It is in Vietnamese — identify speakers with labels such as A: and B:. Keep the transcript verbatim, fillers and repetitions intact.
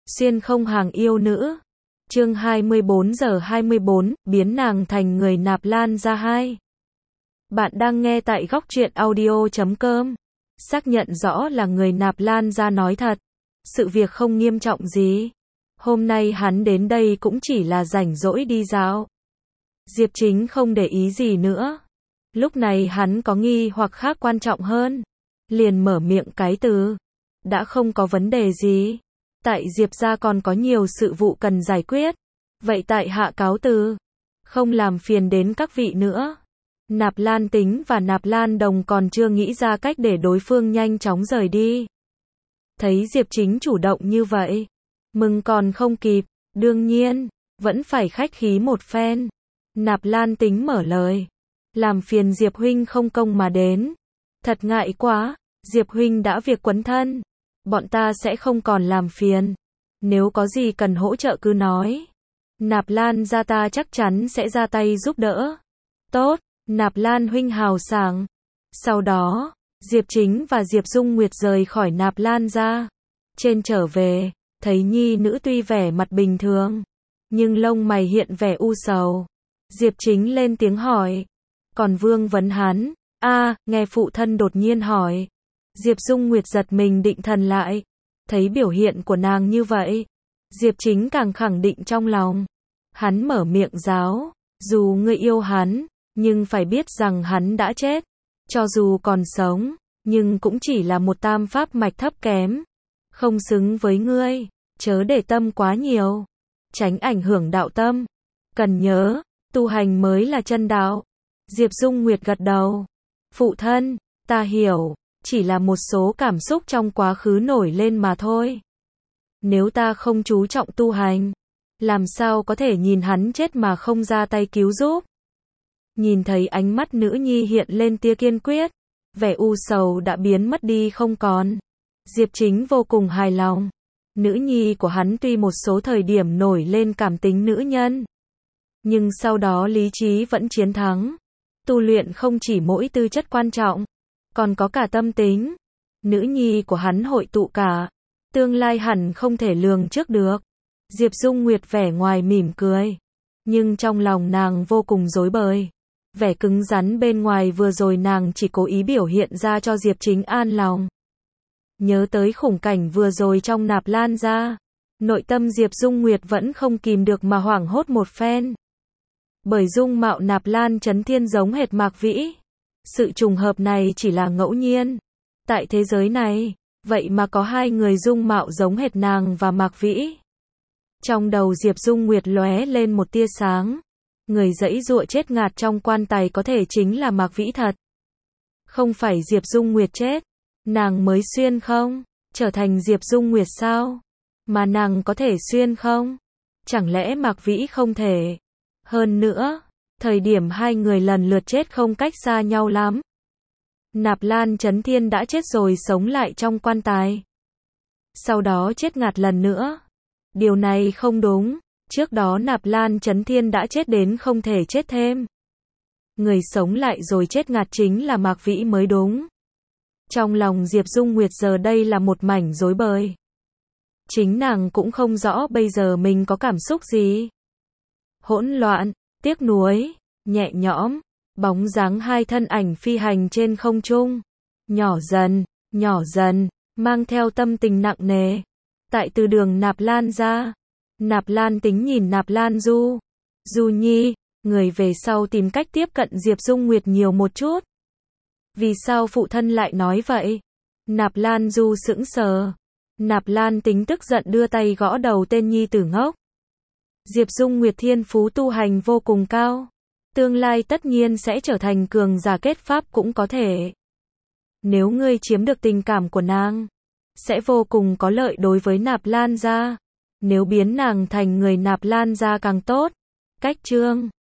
A: Xuyên không hàng yêu nữ. Chương hai mươi bốn giờ hai mươi bốn, biến nàng thành người Nạp Lan gia hai. Bạn đang nghe tại góc truyện audio chấm com. Xác nhận rõ là người Nạp Lan gia nói thật. Sự việc không nghiêm trọng gì. Hôm nay hắn đến đây cũng chỉ là rảnh rỗi đi dạo. Diệp Chính không để ý gì nữa. Lúc này hắn có nghi hoặc khác quan trọng hơn. Liền mở miệng cái từ. Đã không có vấn đề gì. Tại Diệp gia còn có nhiều sự vụ cần giải quyết. Vậy tại hạ cáo từ. Không làm phiền đến các vị nữa. Nạp Lan Tính và Nạp Lan Đồng còn chưa nghĩ ra cách để đối phương nhanh chóng rời đi. Thấy Diệp Chính chủ động như vậy. Mừng còn không kịp. Đương nhiên, vẫn phải khách khí một phen. Nạp Lan Tính mở lời. Làm phiền Diệp huynh không công mà đến. Thật ngại quá, Diệp huynh đã việc quấn thân. Bọn ta sẽ không còn làm phiền. Nếu có gì cần hỗ trợ cứ nói. Nạp Lan gia ta chắc chắn sẽ ra tay giúp đỡ. Tốt, Nạp Lan huynh hào sảng. Sau đó, Diệp Chính và Diệp Dung Nguyệt rời khỏi Nạp Lan gia. Trên trở về, thấy nhi nữ tuy vẻ mặt bình thường, nhưng lông mày hiện vẻ u sầu. Diệp Chính lên tiếng hỏi. Còn Vương vấn hắn. A, nghe phụ thân đột nhiên hỏi. Diệp Dung Nguyệt giật mình định thần lại. Thấy biểu hiện của nàng như vậy, Diệp Chính càng khẳng định trong lòng. Hắn mở miệng giáo. Dù ngươi yêu hắn, nhưng phải biết rằng hắn đã chết. Cho dù còn sống, nhưng cũng chỉ là một tam pháp mạch thấp kém. Không xứng với ngươi. Chớ để tâm quá nhiều. Tránh ảnh hưởng đạo tâm. Cần nhớ, tu hành mới là chân đạo. Diệp Dung Nguyệt gật đầu. Phụ thân, ta hiểu. Chỉ là một số cảm xúc trong quá khứ nổi lên mà thôi. Nếu ta không chú trọng tu hành, làm sao có thể nhìn hắn chết mà không ra tay cứu giúp. Nhìn thấy ánh mắt nữ nhi hiện lên tia kiên quyết, vẻ u sầu đã biến mất đi không còn. Diệp Chính vô cùng hài lòng. Nữ nhi của hắn tuy một số thời điểm nổi lên cảm tính nữ nhân, nhưng sau đó lý trí vẫn chiến thắng. Tu luyện không chỉ mỗi tư chất quan trọng, còn có cả tâm tính. Nữ nhi của hắn hội tụ cả. Tương lai hẳn không thể lường trước được. Diệp Dung Nguyệt vẻ ngoài mỉm cười, nhưng trong lòng nàng vô cùng rối bời. Vẻ cứng rắn bên ngoài vừa rồi nàng chỉ cố ý biểu hiện ra cho Diệp Chính an lòng. Nhớ tới khủng cảnh vừa rồi trong Nạp Lan gia, nội tâm Diệp Dung Nguyệt vẫn không kìm được mà hoảng hốt một phen. Bởi dung mạo Nạp Lan Chấn Thiên giống hệt Mạc Vĩ. Sự trùng hợp này chỉ là ngẫu nhiên. Tại thế giới này, vậy mà có hai người dung mạo giống hệt nàng và Mạc Vĩ. Trong đầu Diệp Dung Nguyệt lóe lên một tia sáng. Người giãy giụa chết ngạt trong quan tài có thể chính là Mạc Vĩ thật. Không phải Diệp Dung Nguyệt chết, nàng mới xuyên không? Trở thành Diệp Dung Nguyệt sao? Mà nàng có thể xuyên không? Chẳng lẽ Mạc Vĩ không thể? Hơn nữa, thời điểm hai người lần lượt chết không cách xa nhau lắm. Nạp Lan Chấn Thiên đã chết rồi sống lại trong quan tài. Sau đó chết ngạt lần nữa. Điều này không đúng. Trước đó Nạp Lan Chấn Thiên đã chết đến không thể chết thêm. Người sống lại rồi chết ngạt chính là Mạc Vĩ mới đúng. Trong lòng Diệp Dung Nguyệt giờ đây là một mảnh rối bời. Chính nàng cũng không rõ bây giờ mình có cảm xúc gì. Hỗn loạn, tiếc nuối, nhẹ nhõm, bóng dáng hai thân ảnh phi hành trên không trung. Nhỏ dần, nhỏ dần, mang theo tâm tình nặng nề. Tại từ đường Nạp Lan gia, Nạp Lan Tính nhìn Nạp Lan Du. Du nhi, người về sau tìm cách tiếp cận Diệp Dung Nguyệt nhiều một chút. Vì sao phụ thân lại nói vậy? Nạp Lan Du sững sờ. Nạp Lan Tính tức giận đưa tay gõ đầu tên nhi tử ngốc. Diệp Dung Nguyệt thiên phú tu hành vô cùng cao. Tương lai tất nhiên sẽ trở thành cường giả kết pháp cũng có thể. Nếu ngươi chiếm được tình cảm của nàng, sẽ vô cùng có lợi đối với Nạp Lan gia. Nếu biến nàng thành người Nạp Lan gia càng tốt. Cách chương